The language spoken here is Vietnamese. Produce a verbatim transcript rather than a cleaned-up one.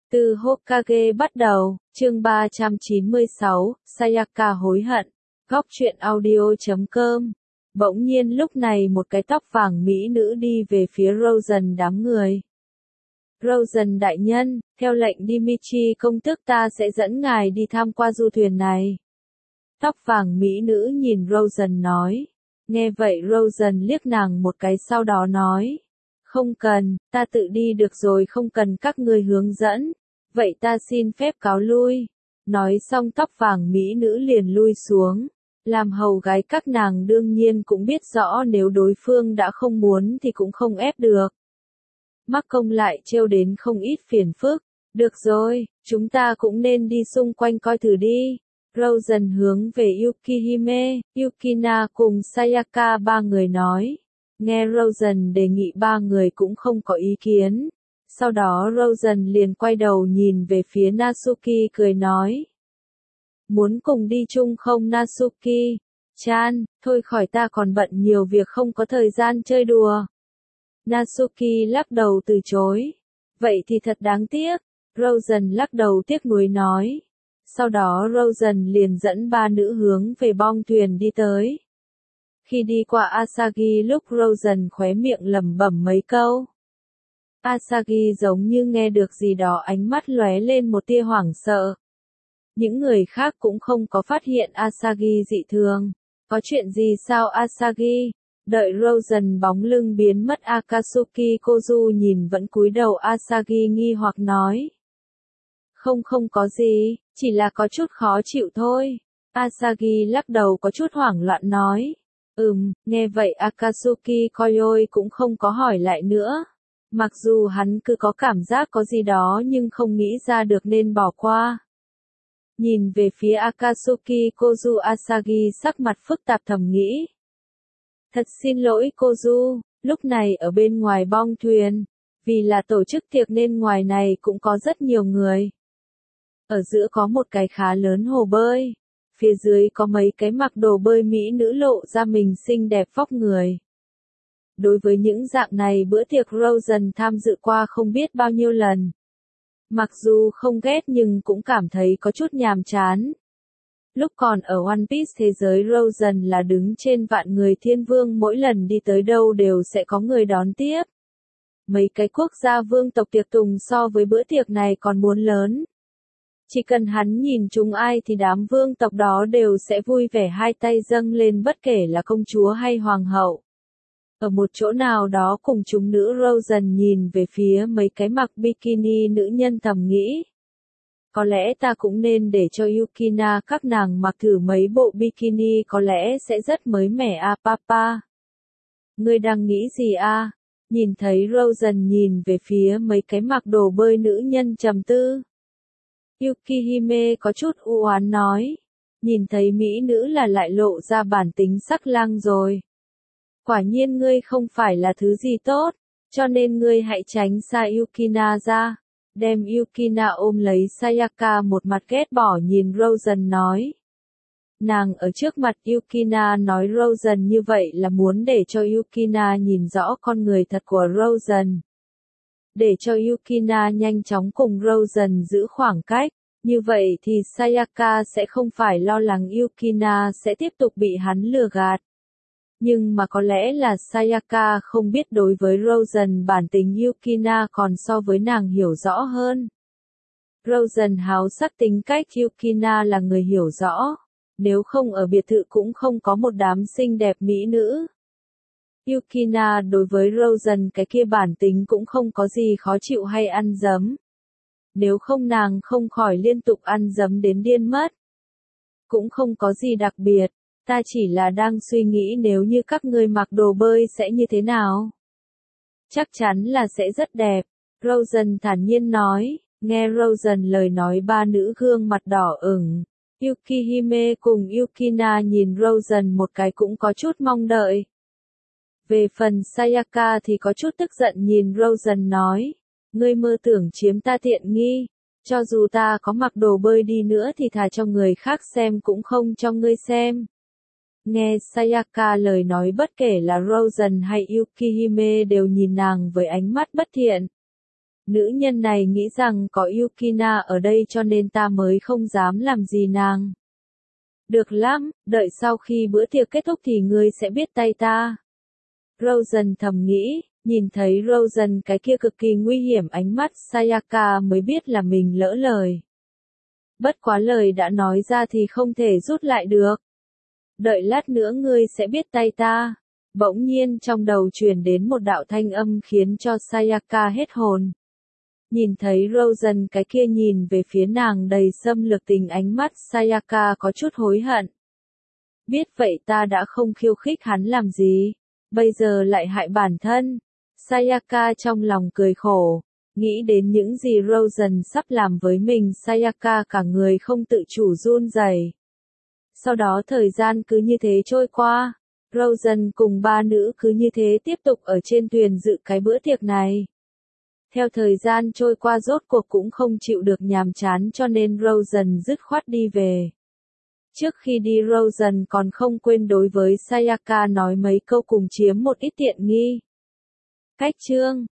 Từ Hokage bắt đầu, chương ba trăm chín mươi sáu, Sayaka hối hận. Góc truyện audio chấm com. Bỗng nhiên lúc này một cái tóc vàng mỹ nữ đi về phía Rosen đám người. Rosen đại nhân, theo lệnh Dimitri công tước ta sẽ dẫn ngài đi tham qua du thuyền này. Tóc vàng mỹ nữ nhìn Rosen nói. Nghe vậy Rosen liếc nàng một cái sau đó nói. Không cần, ta tự đi được rồi, không cần các ngươi hướng dẫn. Vậy ta xin phép cáo lui. Nói xong tóc vàng mỹ nữ liền lui xuống. Làm hầu gái các nàng đương nhiên cũng biết rõ nếu đối phương đã không muốn thì cũng không ép được. Mắc công lại trêu đến không ít phiền phức. Được rồi, chúng ta cũng nên đi xung quanh coi thử đi. Rosen hướng về Yukihime, Yukina cùng Sayaka ba người nói. Nghe Rosen đề nghị ba người cũng không có ý kiến. Sau đó Rosen liền quay đầu nhìn về phía Natsuki cười nói. Muốn cùng đi chung không Natsuki? Chan, thôi khỏi ta còn bận nhiều việc không có thời gian chơi đùa. Natsuki lắc đầu từ chối. Vậy thì thật đáng tiếc. Rosen lắc đầu tiếc nuối nói. Sau đó Rosen liền dẫn ba nữ hướng về bong thuyền đi tới. Khi đi qua Asagi lúc Rosen khóe miệng lẩm bẩm mấy câu. Asagi giống như nghe được gì đó, ánh mắt lóe lên một tia hoảng sợ. Những người khác cũng không có phát hiện Asagi dị thường. Có chuyện gì sao Asagi? Đợi Rosen bóng lưng biến mất, Akatsuki Kozu nhìn vẫn cúi đầu Asagi nghi hoặc nói. Không không có gì, chỉ là có chút khó chịu thôi. Asagi lắc đầu có chút hoảng loạn nói. Ừm, nghe vậy Akatsuki Koyoi cũng không có hỏi lại nữa. Mặc dù hắn cứ có cảm giác có gì đó nhưng không nghĩ ra được nên bỏ qua. Nhìn về phía Akatsuki Kozu, Asagi sắc mặt phức tạp thầm nghĩ. Thật xin lỗi Kozu, lúc này ở bên ngoài bong thuyền. Vì là tổ chức tiệc nên ngoài này cũng có rất nhiều người. Ở giữa có một cái khá lớn hồ bơi. Phía dưới có mấy cái mặc đồ bơi mỹ nữ lộ ra mình xinh đẹp vóc người. Đối với những dạng này bữa tiệc Rosen tham dự qua không biết bao nhiêu lần. Mặc dù không ghét nhưng cũng cảm thấy có chút nhàm chán. Lúc còn ở One Piece thế giới Rosen là đứng trên vạn người thiên vương, mỗi lần đi tới đâu đều sẽ có người đón tiếp. Mấy cái quốc gia vương tộc tiệc tùng so với bữa tiệc này còn muốn lớn. Chỉ cần hắn nhìn chúng ai thì đám vương tộc đó đều sẽ vui vẻ hai tay dâng lên bất kể là công chúa hay hoàng hậu. Ở một chỗ nào đó cùng chúng nữ Rosen nhìn về phía mấy cái mặc bikini nữ nhân thầm nghĩ. Có lẽ ta cũng nên để cho Yukina các nàng mặc thử mấy bộ bikini, có lẽ sẽ rất mới mẻ à papa. Ngươi đang nghĩ gì à? Nhìn thấy Rosen nhìn về phía mấy cái mặc đồ bơi nữ nhân trầm tư. Yukihime có chút u oán nói. Nhìn thấy mỹ nữ là lại lộ ra bản tính sắc lang rồi. Quả nhiên ngươi không phải là thứ gì tốt, cho nên ngươi hãy tránh xa Yukina ra. Đem Yukina ôm lấy Sayaka một mặt ghét bỏ nhìn Rosen nói. Nàng ở trước mặt Yukina nói Rosen như vậy là muốn để cho Yukina nhìn rõ con người thật của Rosen. Để cho Yukina nhanh chóng cùng Rosen giữ khoảng cách, như vậy thì Sayaka sẽ không phải lo lắng Yukina sẽ tiếp tục bị hắn lừa gạt. Nhưng mà có lẽ là Sayaka không biết đối với Rosen bản tính Yukina còn so với nàng hiểu rõ hơn. Rosen háo sắc tính cách Yukina là người hiểu rõ. Nếu không ở biệt thự cũng không có một đám xinh đẹp mỹ nữ. Yukina đối với Rosen cái kia bản tính cũng không có gì khó chịu hay ăn dấm. Nếu không nàng không khỏi liên tục ăn dấm đến điên mất. Cũng không có gì đặc biệt. Ta chỉ là đang suy nghĩ nếu như các ngươi mặc đồ bơi sẽ như thế nào. Chắc chắn là sẽ rất đẹp. Rosen thản nhiên nói. Nghe Rosen lời nói ba nữ gương mặt đỏ ửng. Yukihime cùng Yukina nhìn Rosen một cái cũng có chút mong đợi. Về phần Sayaka thì có chút tức giận nhìn Rosen nói. Ngươi mơ tưởng chiếm ta tiện nghi. Cho dù ta có mặc đồ bơi đi nữa thì thà cho người khác xem cũng không cho ngươi xem. Nghe Sayaka lời nói bất kể là Rosen hay Yukihime đều nhìn nàng với ánh mắt bất thiện. Nữ nhân này nghĩ rằng có Yukina ở đây cho nên ta mới không dám làm gì nàng. Được lắm, đợi sau khi bữa tiệc kết thúc thì ngươi sẽ biết tay ta. Rosen thầm nghĩ, nhìn thấy Rosen cái kia cực kỳ nguy hiểm ánh mắt Sayaka mới biết là mình lỡ lời. Bất quá lời đã nói ra thì không thể rút lại được. Đợi lát nữa ngươi sẽ biết tay ta. Bỗng nhiên trong đầu truyền đến một đạo thanh âm khiến cho Sayaka hết hồn. Nhìn thấy Rosen cái kia nhìn về phía nàng đầy xâm lược tình ánh mắt Sayaka có chút hối hận. Biết vậy ta đã không khiêu khích hắn làm gì, bây giờ lại hại bản thân. Sayaka trong lòng cười khổ, nghĩ đến những gì Rosen sắp làm với mình Sayaka cả người không tự chủ run rẩy. Sau đó thời gian cứ như thế trôi qua, Rosen cùng ba nữ cứ như thế tiếp tục ở trên thuyền dự cái bữa tiệc này. Theo thời gian trôi qua rốt cuộc cũng không chịu được nhàm chán cho nên Rosen dứt khoát đi về. Trước khi đi Rosen còn không quên đối với Sayaka nói mấy câu cùng chiếm một ít tiện nghi. Cách chương